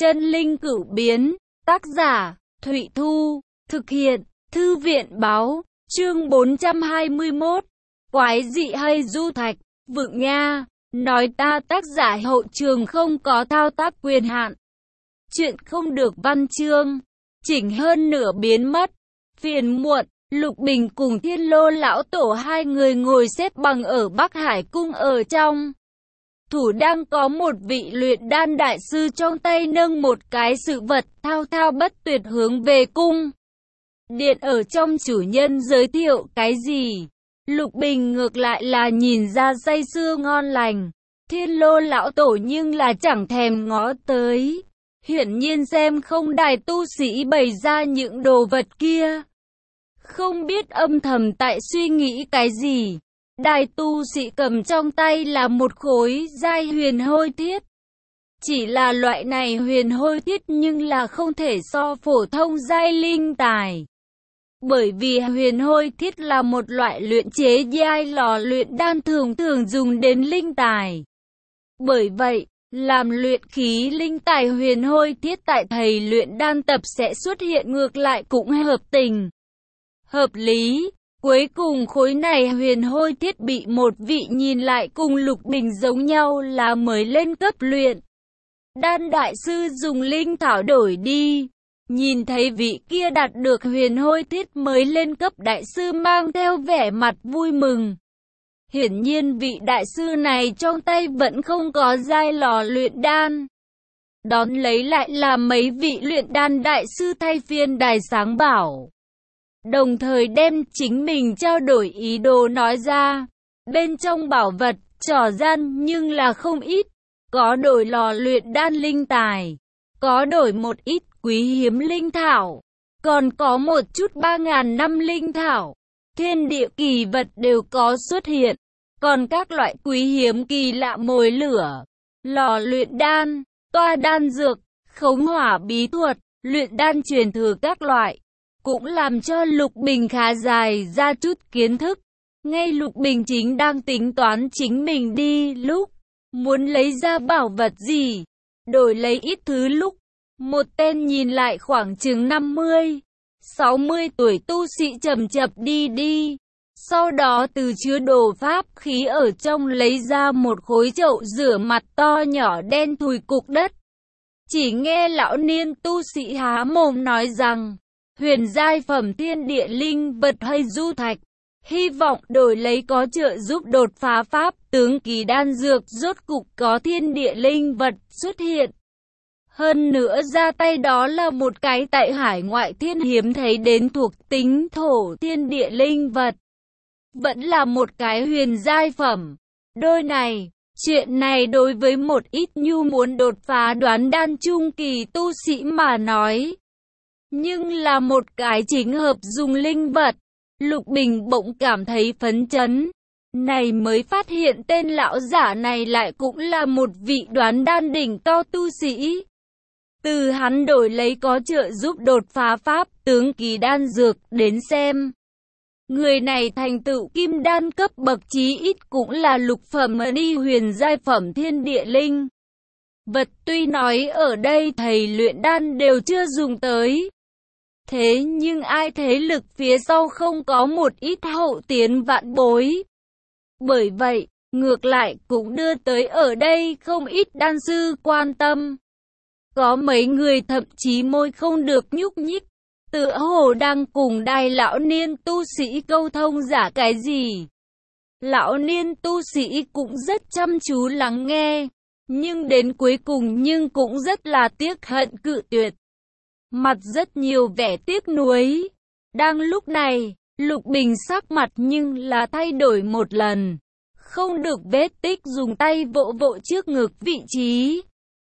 Chân linh cửu biến, tác giả, Thụy Thu, thực hiện, Thư viện báo, chương 421, quái dị hay du thạch, vượng nha, nói ta tác giả hậu trường không có thao tác quyền hạn. Chuyện không được văn chương, chỉnh hơn nửa biến mất, phiền muộn. Lục Bình cùng Thiên Lô lão tổ hai người ngồi xếp bằng ở Bắc Hải cung ở trong. Thủ đang có một vị luyện đan đại sư trong tay nâng một cái sự vật thao thao bất tuyệt hướng về cung điện ở trong. Chủ nhân giới thiệu cái gì, Lục Bình ngược lại là nhìn ra say sưa ngon lành. Thiên Lô lão tổ nhưng là chẳng thèm ngó tới, hiển nhiên xem không đài tu sĩ bày ra những đồ vật kia, không biết âm thầm tại suy nghĩ cái gì. Đài tu sĩ cầm trong tay là một khối giai huyền hôi thiết. Chỉ là loại này huyền hôi thiết nhưng là không thể so phổ thông giai linh tài. Bởi vì huyền hôi thiết là một loại luyện chế giai lò luyện đan thường dùng đến linh tài. Bởi vậy, làm luyện khí linh tài huyền hôi thiết tại thầy luyện đan tập sẽ xuất hiện ngược lại cũng hợp tình, hợp lý. Cuối cùng khối này huyền hôi thiết bị một vị nhìn lại cùng Lục Bình giống nhau là mới lên cấp luyện đan đại sư dùng linh thảo đổi đi. Nhìn thấy vị kia đạt được huyền hôi thiết mới lên cấp đại sư mang theo vẻ mặt vui mừng. Hiển nhiên vị đại sư này trong tay vẫn không có giai lò luyện đan. Đón lấy lại là mấy vị luyện đan đại sư thay phiên đài sáng bảo, đồng thời đem chính mình trao đổi ý đồ nói ra. Bên trong bảo vật, trò gian nhưng là không ít. Có đổi lò luyện đan linh tài, có đổi một ít quý hiếm linh thảo, còn có một chút 3.000 năm linh thảo. Thiên địa kỳ vật đều có xuất hiện, còn các loại quý hiếm kỳ lạ mồi lửa, lò luyện đan, toa đan dược, khống hỏa bí thuật, luyện đan truyền thừa các loại, cũng làm cho Lục Bình khá dài ra chút kiến thức. Ngay Lục Bình chính đang tính toán chính mình đi lúc muốn lấy ra bảo vật gì, đổi lấy ít thứ lúc, một tên nhìn lại khoảng chừng 50-60 tuổi tu sĩ chậm chậm đi. Sau đó từ chứa đồ pháp khí ở trong lấy ra một khối chậu rửa mặt to nhỏ đen thùi cục đất. Chỉ nghe lão niên tu sĩ há mồm nói rằng, huyền giai phẩm thiên địa linh vật hay du thạch, hy vọng đổi lấy có trợ giúp đột phá pháp tướng kỳ đan dược. Rốt cục có thiên địa linh vật xuất hiện. Hơn nữa ra tay đó là một cái tại hải ngoại thiên hiếm thấy đến thuộc tính thổ thiên địa linh vật. Vẫn là một cái huyền giai phẩm. Đôi này, chuyện này đối với một ít nhu muốn đột phá đoán đan trung kỳ tu sĩ mà nói, nhưng là một cái chính hợp dùng linh vật. Lục Bình bỗng cảm thấy phấn chấn. Này mới phát hiện tên lão giả này lại cũng là một vị đoán đan đỉnh cao tu sĩ. Từ hắn đổi lấy có trợ giúp đột phá pháp tướng kỳ đan dược đến xem, người này thành tựu kim đan cấp bậc chí ít cũng là lục phẩm đi huyền giai phẩm thiên địa linh vật. Tuy nói ở đây thầy luyện đan đều chưa dùng tới, thế nhưng ai thế lực phía sau không có một ít hậu tiến vạn bối. Bởi vậy, ngược lại cũng đưa tới ở đây không ít đan sư quan tâm. Có mấy người thậm chí môi không được nhúc nhích, tựa hồ đang cùng đài lão niên tu sĩ câu thông giả cái gì. Lão niên tu sĩ cũng rất chăm chú lắng nghe, nhưng đến cuối cùng nhưng cũng rất là tiếc hận cự tuyệt. Mặt rất nhiều vẻ tiếc nuối. Đang lúc này, Lục Bình sắc mặt nhưng là thay đổi một lần. Không được vết tích dùng tay vỗ vỗ trước ngực vị trí.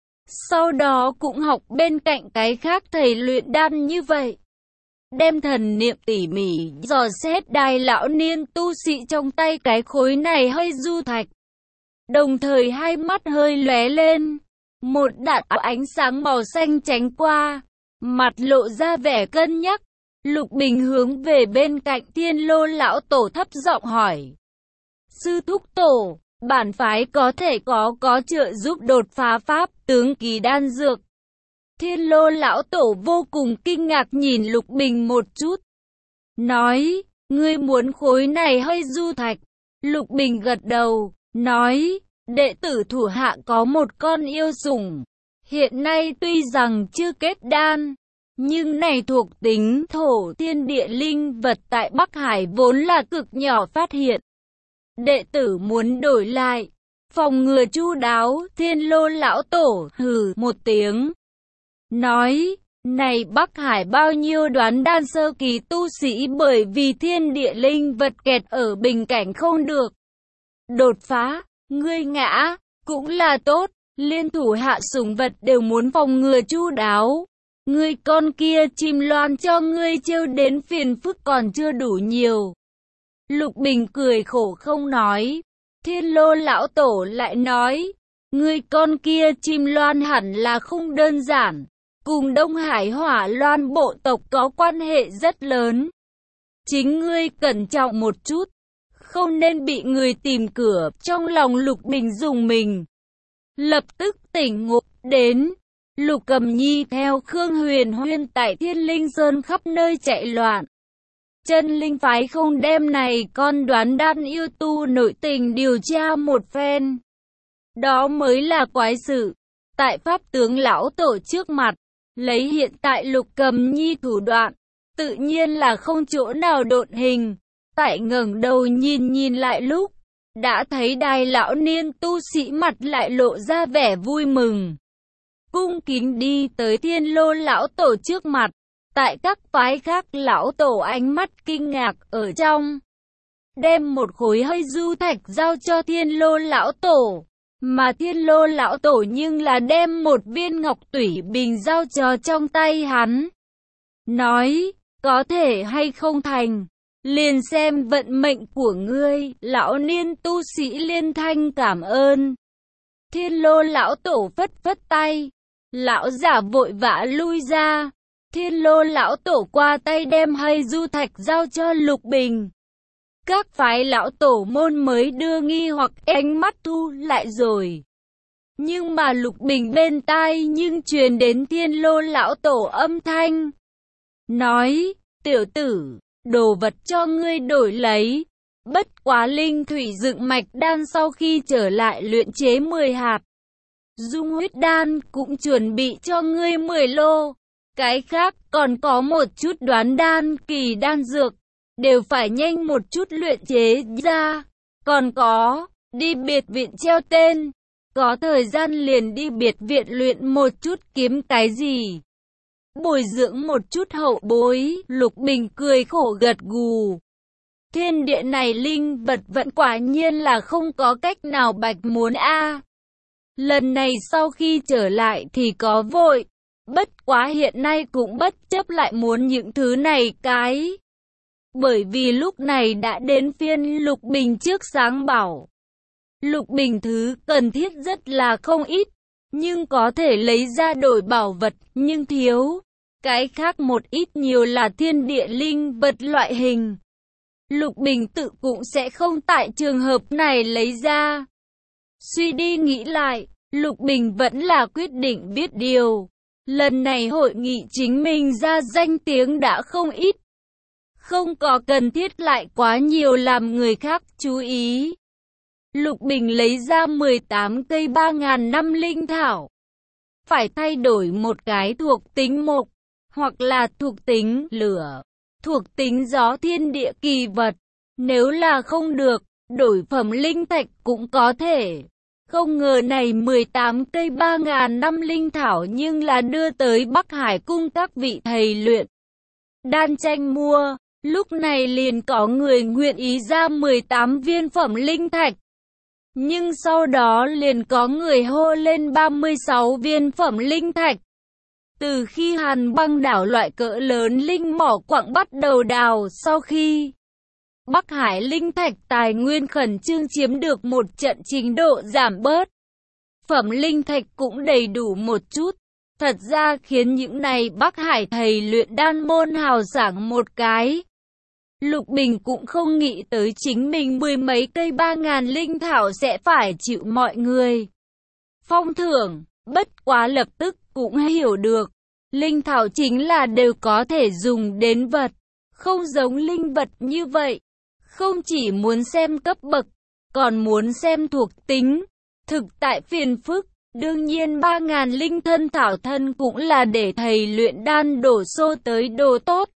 Sau đó cũng học bên cạnh cái khác thầy luyện đan như vậy. Đem thần niệm tỉ mỉ dò xét đài lão niên tu sĩ trong tay cái khối này hơi du thạch. Đồng thời hai mắt hơi lóe lên. Một đạo ánh sáng màu xanh tránh qua. Mặt lộ ra vẻ cân nhắc. Lục Bình hướng về bên cạnh Thiên Lô lão tổ thấp giọng hỏi. Sư thúc tổ, bản phái có thể có trợ giúp đột phá pháp tướng kỳ đan dược Thiên Lô lão tổ vô cùng kinh ngạc nhìn Lục Bình một chút. Nói, ngươi muốn khối này hay du thạch? Lục Bình gật đầu, nói, đệ tử thủ hạ có một con yêu sủng. Hiện nay tuy rằng chưa kết đan, nhưng này thuộc tính thổ thiên địa linh vật tại Bắc Hải vốn là cực nhỏ phát hiện. Đệ tử muốn đổi lại, phòng ngừa chu đáo. Thiên Lô lão tổ hừ một tiếng, nói, này Bắc Hải bao nhiêu đoán đan sơ kỳ tu sĩ bởi vì thiên địa linh vật kẹt ở bình cảnh không được đột phá, ngươi ngã, cũng là tốt, liên thủ hạ sủng vật đều muốn phòng ngừa chu đáo. Ngươi con kia chim loan cho ngươi trêu đến phiền phức còn chưa đủ nhiều. Lục Bình cười khổ không nói. Thiên Lô lão tổ lại nói, ngươi con kia chim loan hẳn là không đơn giản, cùng Đông Hải Hỏa Loan bộ tộc có quan hệ rất lớn. Chính ngươi cẩn trọng một chút, không nên bị người tìm cửa. Trong lòng Lục Bình rùng mình, lập tức tỉnh ngộ đến. Lục Cầm Nhi theo Khương Huyền Huyên tại Thiên Linh Sơn khắp nơi chạy loạn. Chân Linh phái không đem này con đoán đan yêu tu nội tình điều tra một phen. Đó mới là quái sự. Tại Pháp tướng lão tổ trước mặt, lấy hiện tại Lục Cầm Nhi thủ đoạn, tự nhiên là không chỗ nào độn hình. Tại ngẩng đầu nhìn lại lúc, đã thấy đài lão niên tu sĩ mặt lại lộ ra vẻ vui mừng. Cung kính đi tới Thiên Lô lão tổ trước mặt. Tại các phái khác lão tổ ánh mắt kinh ngạc ở trong. Đem một khối hơi du thạch giao cho Thiên Lô lão tổ. Mà Thiên Lô lão tổ nhưng là đem một viên ngọc tủy bình giao cho trong tay hắn. Nói, có thể hay không thành, liền xem vận mệnh của ngươi. Lão niên tu sĩ liên thanh cảm ơn. Thiên Lô lão tổ phất phất tay. Lão giả vội vã lui ra. Thiên Lô lão tổ qua tay đem hay du thạch giao cho Lục Bình. Các phái lão tổ môn mới đưa nghi hoặc ánh mắt thu lại rồi. Nhưng mà Lục Bình bên tai nhưng truyền đến Thiên Lô lão tổ âm thanh. Nói, tiểu tử, đồ vật cho ngươi đổi lấy. Bất quá linh thủy dựng mạch đan sau khi trở lại luyện chế 10 hạt. Dung huyết đan cũng chuẩn bị cho ngươi 10 lô. Cái khác còn có một chút đoán đan kỳ đan dược, đều phải nhanh một chút luyện chế ra. Còn có, đi biệt viện treo tên, có thời gian liền đi biệt viện luyện một chút kiếm cái gì. Bồi dưỡng một chút hậu bối. Lục Bình cười khổ gật gù. Thiên địa này linh vật vẫn quả nhiên là không có cách nào bạch muốn a. Lần này sau khi trở lại thì có vội. Bất quá hiện nay cũng bất chấp lại muốn những thứ này cái. Bởi vì lúc này đã đến phiên Lục Bình trước sáng bảo. Lục Bình thứ cần thiết rất là không ít, nhưng có thể lấy ra đổi bảo vật, nhưng thiếu. Cái khác một ít nhiều là thiên địa linh vật loại hình. Lục Bình tự cũng sẽ không tại trường hợp này lấy ra. Suy đi nghĩ lại, Lục Bình vẫn là quyết định biết điều. Lần này hội nghị chính mình ra danh tiếng đã không ít. Không có cần thiết lại quá nhiều làm người khác chú ý. Lục Bình lấy ra 18 cây 3.000 năm linh thảo. Phải thay đổi một cái thuộc tính mộc, hoặc là thuộc tính lửa, thuộc tính gió thiên địa kỳ vật. Nếu là không được, đổi phẩm linh thạch cũng có thể. Không ngờ này 18 cây 3.000 năm linh thảo nhưng là đưa tới Bắc Hải cung các vị thầy luyện đan tranh mua. Lúc này liền có người nguyện ý ra 18 viên phẩm linh thạch. Nhưng sau đó liền có người hô lên 36 viên phẩm linh thạch. Từ khi Hàn Băng đảo loại cỡ lớn linh mỏ quặng bắt đầu đào, sau khi Bắc Hải linh thạch tài nguyên khẩn trương chiếm được một trận trình độ giảm bớt, phẩm linh thạch cũng đầy đủ một chút. Thật ra khiến những này Bắc Hải thầy luyện đan môn hào sảng một cái. Lục Bình cũng không nghĩ tới chính mình 10 mấy cây 3.000 linh thảo sẽ phải chịu mọi người phong thưởng. Bất quá lập tức cũng hiểu được, linh thảo chính là đều có thể dùng đến vật, không giống linh vật như vậy. Không chỉ muốn xem cấp bậc, còn muốn xem thuộc tính, thực tại phiền phức. Đương nhiên 3.000 linh thân thảo thân cũng là để thầy luyện đan đổ xô tới đồ tốt.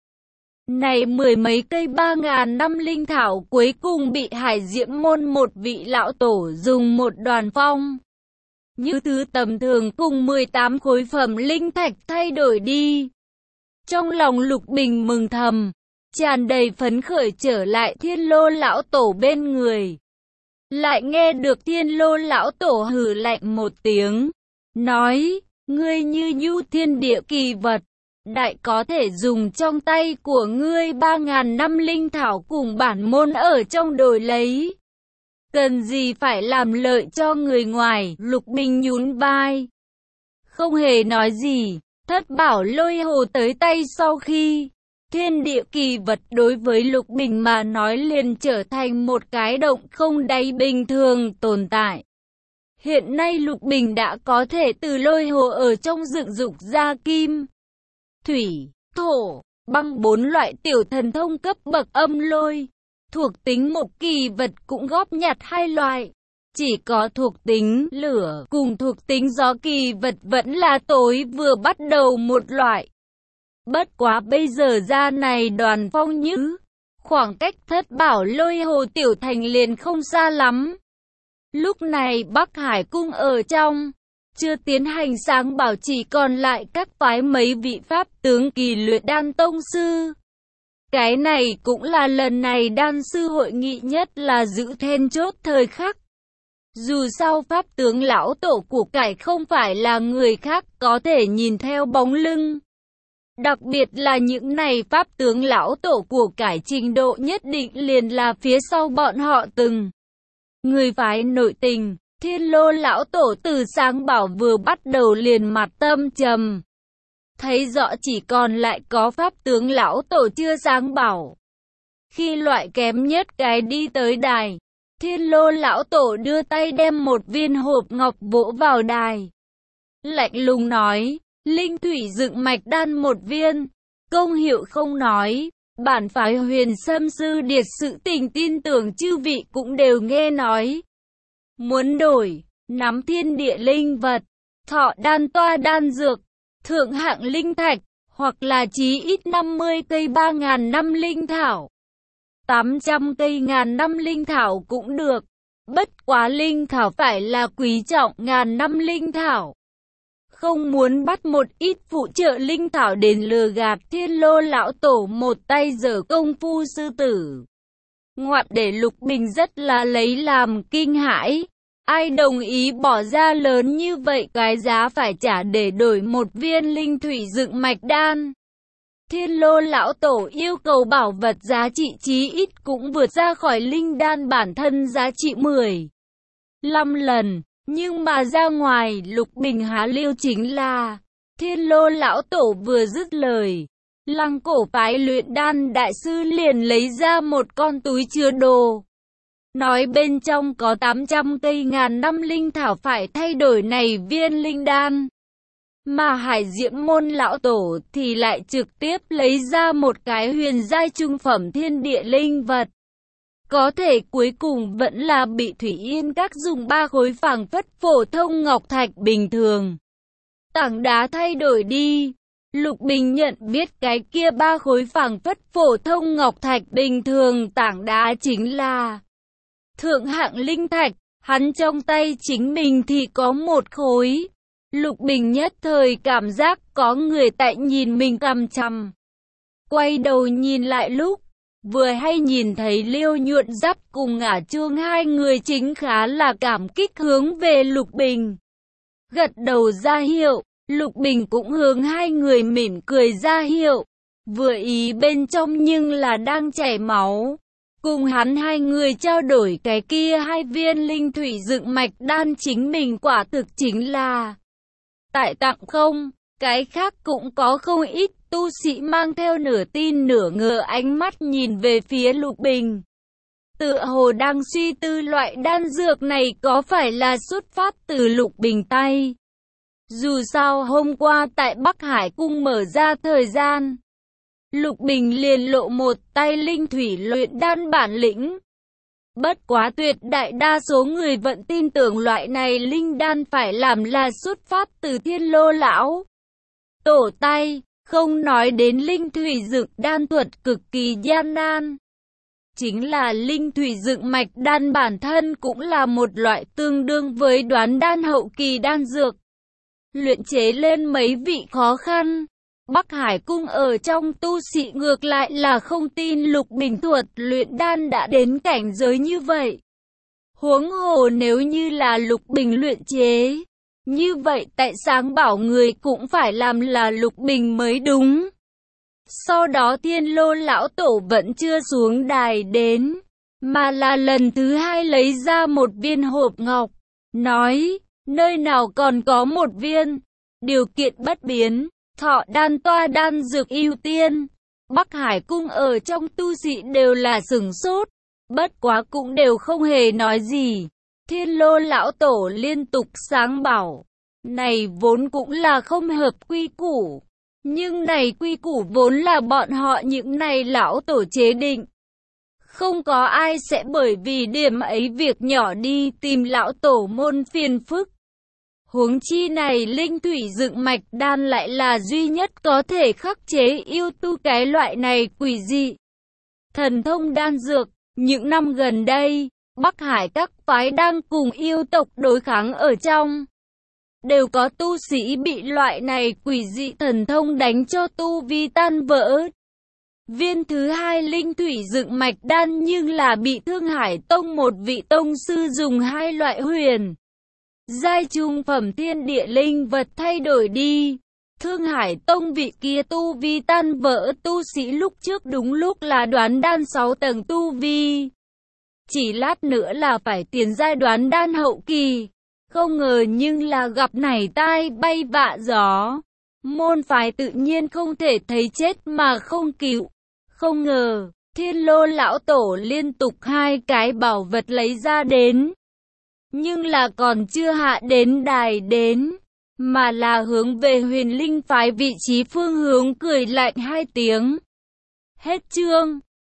Này mười mấy cây 3.000 năm linh thảo cuối cùng bị Hải Diễm môn một vị lão tổ dùng một đoàn phong như thứ tầm thường cùng 18 khối phẩm linh thạch thay đổi đi. Trong lòng Lục Bình mừng thầm, tràn đầy phấn khởi trở lại Thiên Lô lão tổ bên người. Lại nghe được Thiên Lô lão tổ hừ lạnh một tiếng, nói, ngươi như nhu thiên địa kỳ vật, đại có thể dùng trong tay của ngươi 3.000 năm linh thảo cùng bản môn ở trong đổi lấy. Cần gì phải làm lợi cho người ngoài, Lục Bình nhún vai. Không hề nói gì, thất bảo lôi hồ tới tay sau khi thiên địa kỳ vật đối với Lục Bình mà nói liền trở thành một cái động không đáy bình thường tồn tại. Hiện nay Lục Bình đã có thể từ lôi hồ ở trong dựng dục ra kim, thủy, thổ, băng 4 loại tiểu thần thông cấp bậc âm lôi. Thuộc tính một kỳ vật cũng góp nhặt 2 loại. Chỉ có thuộc tính lửa cùng thuộc tính gió kỳ vật vẫn là tối vừa bắt đầu một loại. Bất quá bây giờ ra này đoàn phong nhữ, khoảng cách thất bảo lôi hồ tiểu thành liền không xa lắm. Lúc này Bắc Hải cung ở trong, chưa tiến hành sáng bảo, chỉ còn lại các phái mấy vị pháp tướng kỳ luyện đan tông sư. Cái này cũng là lần này đan sư hội nghị nhất là giữ then chốt thời khắc. Dù sao pháp tướng lão tổ của cải không phải là người khác có thể nhìn theo bóng lưng. Đặc biệt là những này pháp tướng lão tổ của cải trình độ nhất định liền là phía sau bọn họ từng người phái nội tình. Thiên Lô lão tổ từ sáng bảo vừa bắt đầu liền mặt tâm trầm. Thấy rõ chỉ còn lại có pháp tướng lão tổ chưa sáng bảo. Khi loại kém nhất cái đi tới đài, Thiên Lô lão tổ đưa tay đem một viên hộp ngọc vỗ vào đài. Lạnh lùng nói, linh thủy dựng mạch đan một viên, công hiệu không nói, bản phái Huyền Sâm sư điệt sự tình tin tưởng chư vị cũng đều nghe nói. Muốn đổi, nắm thiên địa linh vật, thọ đan toa đan dược, thượng hạng linh thạch, hoặc là chí ít 50 cây 3.000 năm linh thảo. 800 cây ngàn năm linh thảo cũng được. Bất quá linh thảo phải là quý trọng ngàn năm linh thảo. Không muốn bắt một ít phụ trợ linh thảo đến lừa gạt Thiên Lô lão tổ một tay dở công phu sư tử. Ngoạn để Lục Bình rất là lấy làm kinh hãi. Ai đồng ý bỏ ra lớn như vậy cái giá phải trả để đổi một viên linh thủy dựng mạch đan. Thiên Lô lão tổ yêu cầu bảo vật giá trị chí ít cũng vượt ra khỏi linh đan bản thân giá trị 15 lần. Nhưng mà ra ngoài Lục Bình há liêu chính là Thiên Lô lão tổ vừa dứt lời, Lăng Cổ phái luyện đan đại sư liền lấy ra một con túi chứa đồ. Nói bên trong có 800 cây ngàn năm linh thảo phải thay đổi này viên linh đan. Mà Hải Diễm môn lão tổ thì lại trực tiếp lấy ra một cái huyền giai trung phẩm thiên địa linh vật. Có thể cuối cùng vẫn là bị Thủy Yên Các dùng 3 khối phảng phất phổ thông ngọc thạch bình thường tảng đá thay đổi đi. Lục Bình nhận biết cái kia 3 khối phảng phất phổ thông ngọc thạch bình thường tảng đá chính là thượng hạng linh thạch. Hắn trong tay chính mình thì có 1 khối. Lục Bình nhất thời cảm giác có người tại nhìn mình cằm chằm. Quay đầu nhìn lại lúc vừa hay nhìn thấy Liêu Nhuận Giáp cùng Ngả Chuông hai người chính khá là cảm kích hướng về Lục Bình. Gật đầu ra hiệu, Lục Bình cũng hướng hai người mỉm cười ra hiệu. Vừa ý bên trong nhưng là đang chảy máu. Cùng hắn hai người trao đổi cái kia 2 viên linh thủy dựng mạch đan chính mình quả thực chính là tại tặng không. Cái khác cũng có không ít tu sĩ mang theo nửa tin nửa ngờ ánh mắt nhìn về phía Lục Bình. Tựa hồ đang suy tư loại đan dược này có phải là xuất phát từ Lục Bình tay. Dù sao hôm qua tại Bắc Hải Cung mở ra thời gian, Lục Bình liền lộ một tay linh thủy luyện đan bản lĩnh. Bất quá tuyệt đại đa số người vẫn tin tưởng loại này linh đan phải làm là xuất phát từ Thiên Lô lão tổ tay, không nói đến linh thủy dựng đan thuật cực kỳ gian nan. Chính là linh thủy dựng mạch đan bản thân cũng là một loại tương đương với đoán đan hậu kỳ đan dược. Luyện chế lên mấy vị khó khăn. Bắc Hải Cung ở trong tu sĩ ngược lại là không tin Lục Bình thuật luyện đan đã đến cảnh giới như vậy. Huống hồ nếu như là Lục Bình luyện chế, như vậy tại Sáng Bảo người cũng phải làm là Lục Bình mới đúng. Sau đó Thiên Lô lão tổ vẫn chưa xuống đài đến, mà là lần thứ hai lấy ra một viên hộp ngọc, nói, nơi nào còn có một viên, điều kiện bất biến, thọ đan toa đan dược ưu tiên. Bắc Hải Cung ở trong tu sĩ đều là sửng sốt, bất quá cũng đều không hề nói gì. Thiên Lô lão tổ liên tục sáng bảo, này vốn cũng là không hợp quy củ. Nhưng này quy củ vốn là bọn họ những này lão tổ chế định. Không có ai sẽ bởi vì điểm ấy việc nhỏ đi tìm lão tổ môn phiền phức. Huống chi này linh thủy dựng mạch đan lại là duy nhất có thể khắc chế yêu tu cái loại này quỷ dị thần thông đan dược. Những năm gần đây, Bắc Hải các phái đang cùng yêu tộc đối kháng ở trong. Đều có tu sĩ bị loại này quỷ dị thần thông đánh cho tu vi tan vỡ. Viên thứ hai linh thủy dựng mạch đan nhưng là bị Thương Hải Tông một vị tông sư dùng hai loại huyền giai trung phẩm thiên địa linh vật thay đổi đi. Thương Hải Tông vị kia tu vi tan vỡ tu sĩ lúc trước đúng lúc là đoán đan 6 tầng tu vi. Chỉ lát nữa là phải tiến giai đoán đan hậu kỳ. Không ngờ nhưng là gặp này tai bay vạ gió. Môn phái tự nhiên không thể thấy chết mà không cứu. Không ngờ, Thiên Lô lão tổ liên tục hai cái bảo vật lấy ra đến. Nhưng là còn chưa hạ đến đài đến, mà là hướng về Huyền Linh phái vị trí phương hướng cười lạnh hai tiếng. Hết chương.